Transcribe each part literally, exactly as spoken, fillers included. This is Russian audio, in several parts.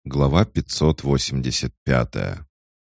Глава пятьсот восемьдесят пятая.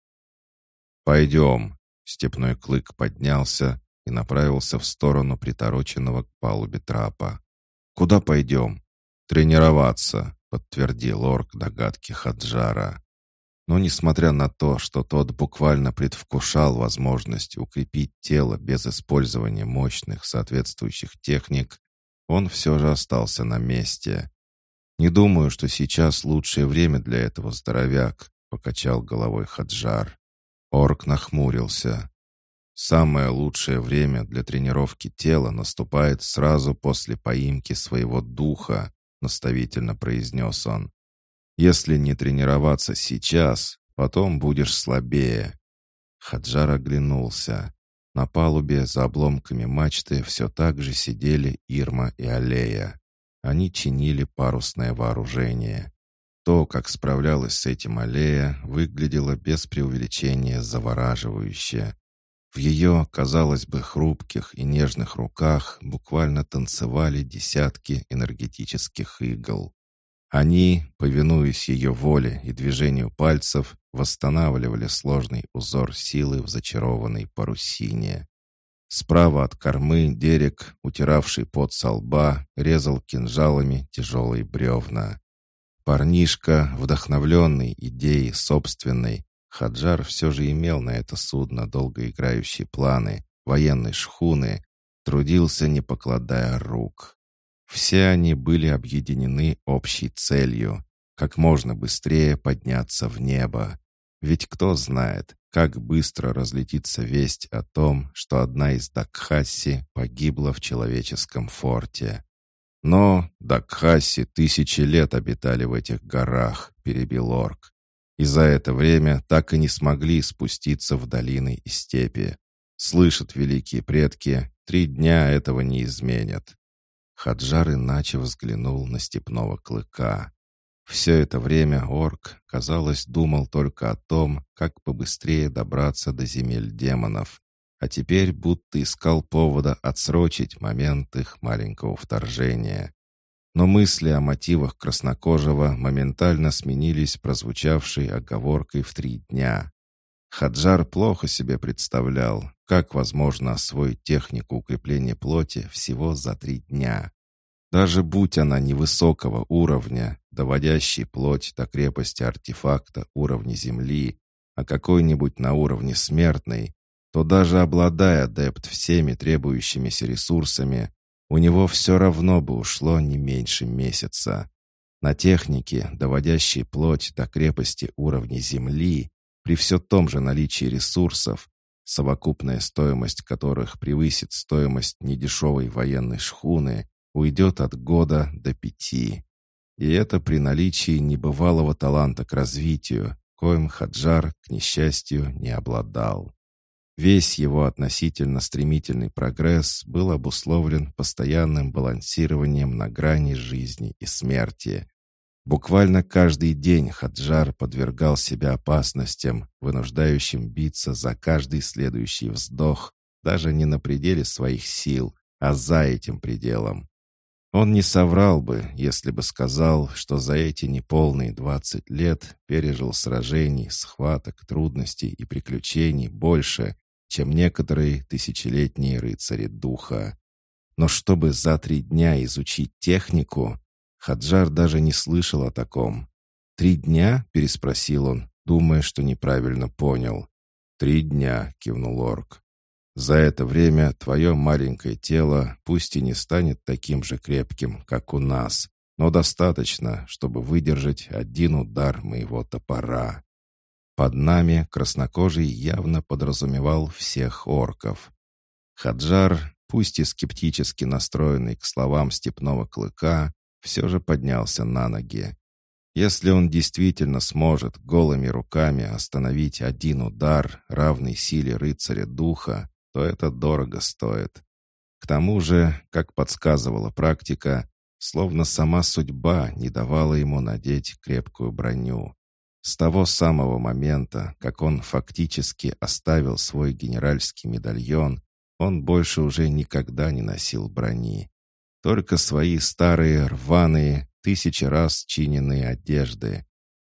«Пойдем!» — степной клык поднялся и направился в сторону притороченного к палубе трапа. «Куда пойдем?» «Тренироваться», — подтвердил орк догадки Хаджара. Но, несмотря на то, что тот буквально предвкушал возможность укрепить тело без использования мощных соответствующих техник, он все же остался на месте. «Не думаю, что сейчас лучшее время для этого, здоровяк», — покачал головой Хаджар. Орк нахмурился. «Самое лучшее время для тренировки тела наступает сразу после поимки своего духа», — наставительно произнес он. «Если не тренироваться сейчас, потом будешь слабее». Хаджар оглянулся. На палубе за обломками мачты все так же сидели Ирма и Алея. Они чинили парусное вооружение. То, как справлялась с этим Алея, выглядело без преувеличения завораживающе. В ее, казалось бы, хрупких и нежных руках буквально танцевали десятки энергетических игл. Они, повинуясь ее воле и движению пальцев, восстанавливали сложный узор силы в зачарованной парусине. Справа от кормы Дерек, утиравший пот со лба, резал кинжалами тяжелые бревна. Парнишка, вдохновленный идеей собственной, Хаджар все же имел на это судно долгоиграющие планы, военной шхуны, трудился, не покладая рук. Все они были объединены общей целью — как можно быстрее подняться в небо. Ведь кто знает, как быстро разлетится весть о том, что одна из Дакхаси погибла в человеческом форте. «Но Дакхаси тысячи лет обитали в этих горах», — перебил орк. «И за это время так и не смогли спуститься в долины и степи. Слышат великие предки, три дня этого не изменят». Хаджар иначе взглянул на степного клыка. Все это время орк, казалось, думал только о том, как побыстрее добраться до земель демонов, а теперь будто искал повода отсрочить момент их маленького вторжения. Но мысли о мотивах краснокожего моментально сменились прозвучавшей оговоркой в три дня. Хаджар плохо себе представлял, как возможно освоить технику укрепления плоти всего за три дня. Даже будь она невысокого уровня, доводящей плоть до крепости артефакта уровня Земли, а какой-нибудь на уровне смертной, то даже обладая адепт всеми требующимися ресурсами, у него все равно бы ушло не меньше месяца. На технике, доводящей плоть до крепости уровня Земли, при все том же наличии ресурсов, совокупная стоимость которых превысит стоимость недешевой военной шхуны, уйдет от года до пяти. И это при наличии небывалого таланта к развитию, коим Хаджар, к несчастью, не обладал. Весь его относительно стремительный прогресс был обусловлен постоянным балансированием на грани жизни и смерти. Буквально каждый день Хаджар подвергал себя опасностям, вынуждающим биться за каждый следующий вздох, даже не на пределе своих сил, а за этим пределом. Он не соврал бы, если бы сказал, что за эти неполные двадцать лет пережил сражений, схваток, трудностей и приключений больше, чем некоторые тысячелетние рыцари духа. Но чтобы за три дня изучить технику, Хаджар даже не слышал о таком. «Три дня?» — переспросил он, думая, что неправильно понял. «Три дня», — кивнул орк. «За это время твое маленькое тело пусть и не станет таким же крепким, как у нас, но достаточно, чтобы выдержать один удар моего топора». Под нами краснокожий явно подразумевал всех орков. Хаджар, пусть и скептически настроенный к словам степного клыка, все же поднялся на ноги. Если он действительно сможет голыми руками остановить один удар, равный силе рыцаря духа, то это дорого стоит. К тому же, как подсказывала практика, словно сама судьба не давала ему надеть крепкую броню. С того самого момента, как он фактически оставил свой генеральский медальон, он больше уже никогда не носил брони. Только свои старые, рваные, тысячи раз чиненные одежды.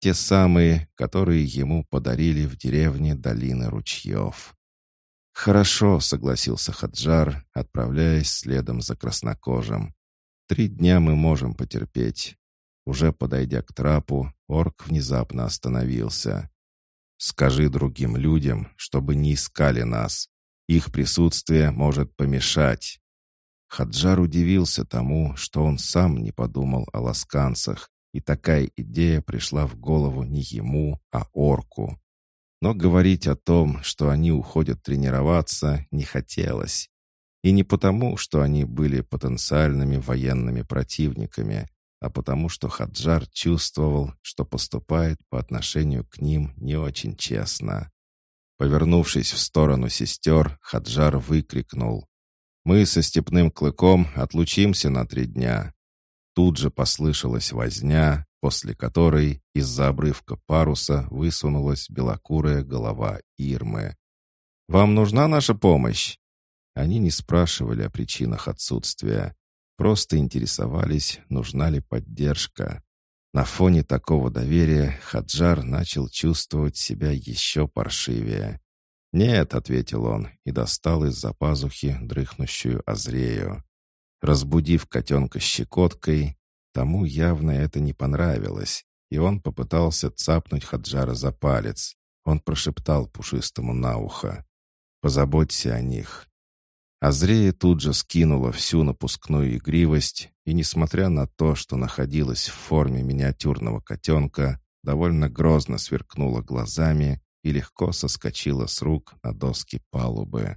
Те самые, которые ему подарили в деревне Долины Ручьев. «Хорошо», — согласился Хаджар, отправляясь следом за краснокожим. «Три дня мы можем потерпеть». Уже подойдя к трапу, орк внезапно остановился. «Скажи другим людям, чтобы не искали нас. Их присутствие может помешать». Хаджар удивился тому, что он сам не подумал о ласканцах, и такая идея пришла в голову не ему, а орку. Но говорить о том, что они уходят тренироваться, не хотелось. И не потому, что они были потенциальными военными противниками, а потому что Хаджар чувствовал, что поступает по отношению к ним не очень честно. Повернувшись в сторону сестер, Хаджар выкрикнул: «Мы со Степным Клыком отлучимся на три дня». Тут же послышалась возня, после которой из-за обрывка паруса высунулась белокурая голова Ирмы. «Вам нужна наша помощь?» Они не спрашивали о причинах отсутствия, просто интересовались, нужна ли поддержка. На фоне такого доверия Хаджар начал чувствовать себя еще паршивее. «Нет», — ответил он и достал из-за пазухи дрыхнущую Азрею. Разбудив котенка щекоткой, тому явно это не понравилось, и он попытался цапнуть Хаджара за палец. Он прошептал пушистому на ухо: «Позаботься о них». Азрея тут же скинула всю напускную игривость, и, несмотря на то, что находилась в форме миниатюрного котенка, довольно грозно сверкнула глазами и легко соскочила с рук на доски палубы.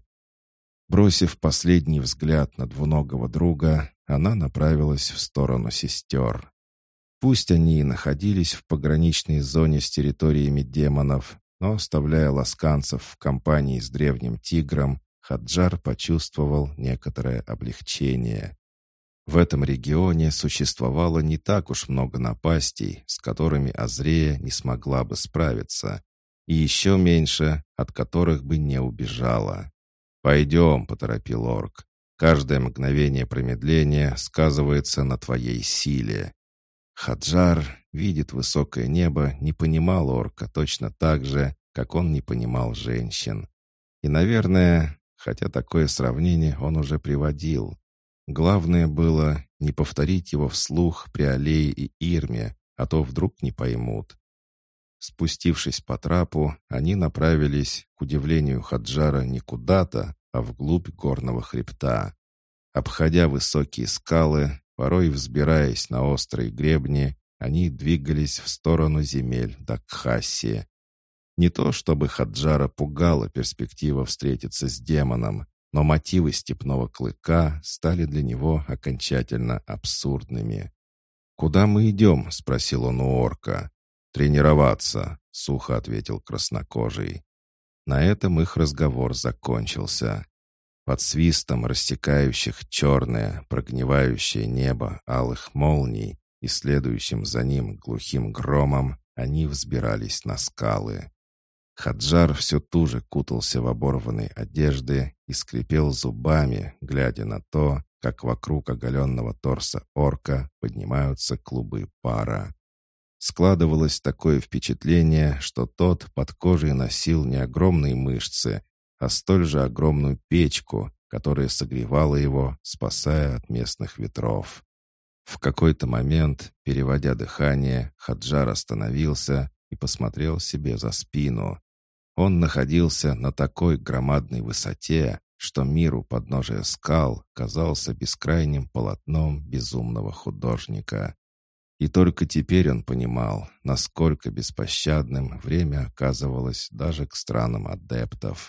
Бросив последний взгляд на двуногого друга, она направилась в сторону сестер. Пусть они и находились в пограничной зоне с территориями демонов, но, оставляя ласканцев в компании с древним тигром, Хаджар почувствовал некоторое облегчение. В этом регионе существовало не так уж много напастей, с которыми Азрея не смогла бы справиться, и еще меньше, от которых бы не убежала. «Пойдем», — поторопил орк. «Каждое мгновение промедления сказывается на твоей силе». Хаджар, видит высокое небо, не понимал орка точно так же, как он не понимал женщин. И, наверное, хотя такое сравнение он уже приводил, главное было не повторить его вслух при Алее и Ирме, а то вдруг не поймут. Спустившись по трапу, они направились, к удивлению Хаджара, не куда-то, а вглубь горного хребта. Обходя высокие скалы, порой взбираясь на острые гребни, они двигались в сторону земель Дакхаси. Не то чтобы Хаджара пугала перспектива встретиться с демоном, но мотивы Степного Клыка стали для него окончательно абсурдными. «Куда мы идем?» — спросил он у орка. «Тренироваться», — сухо ответил краснокожий. На этом их разговор закончился. Под свистом рассекающих черное, прогнивающее небо алых молний и следующим за ним глухим громом они взбирались на скалы. Хаджар все туже кутался в оборванные одежды и скрипел зубами, глядя на то, как вокруг оголенного торса орка поднимаются клубы пара. Складывалось такое впечатление, что тот под кожей носил не огромные мышцы, а столь же огромную печку, которая согревала его, спасая от местных ветров. В какой-то момент, переводя дыхание, Хаджар остановился и посмотрел себе за спину. Он находился на такой громадной высоте, что мир у подножия скал казался бескрайним полотном безумного художника. И только теперь он понимал, насколько беспощадным время оказывалось даже к странам адептов.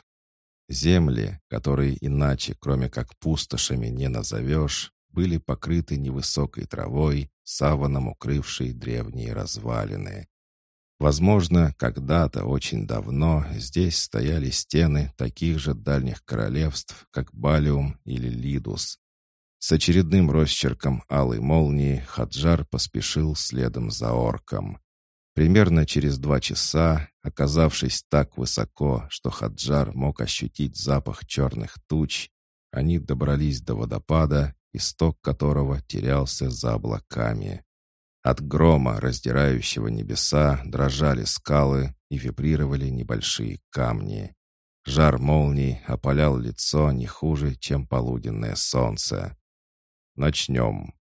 Земли, которые иначе, кроме как пустошами, не назовешь, были покрыты невысокой травой, саваном укрывшей древние развалины. Возможно, когда-то очень давно здесь стояли стены таких же дальних королевств, как Балиум или Лидус. С очередным росчерком алой молнии Хаджар поспешил следом за орком. Примерно через два часа, оказавшись так высоко, что Хаджар мог ощутить запах черных туч, они добрались до водопада, исток которого терялся за облаками. От грома, раздирающего небеса, дрожали скалы и вибрировали небольшие камни. Жар молний опалял лицо не хуже, чем полуденное солнце. «Начнем»,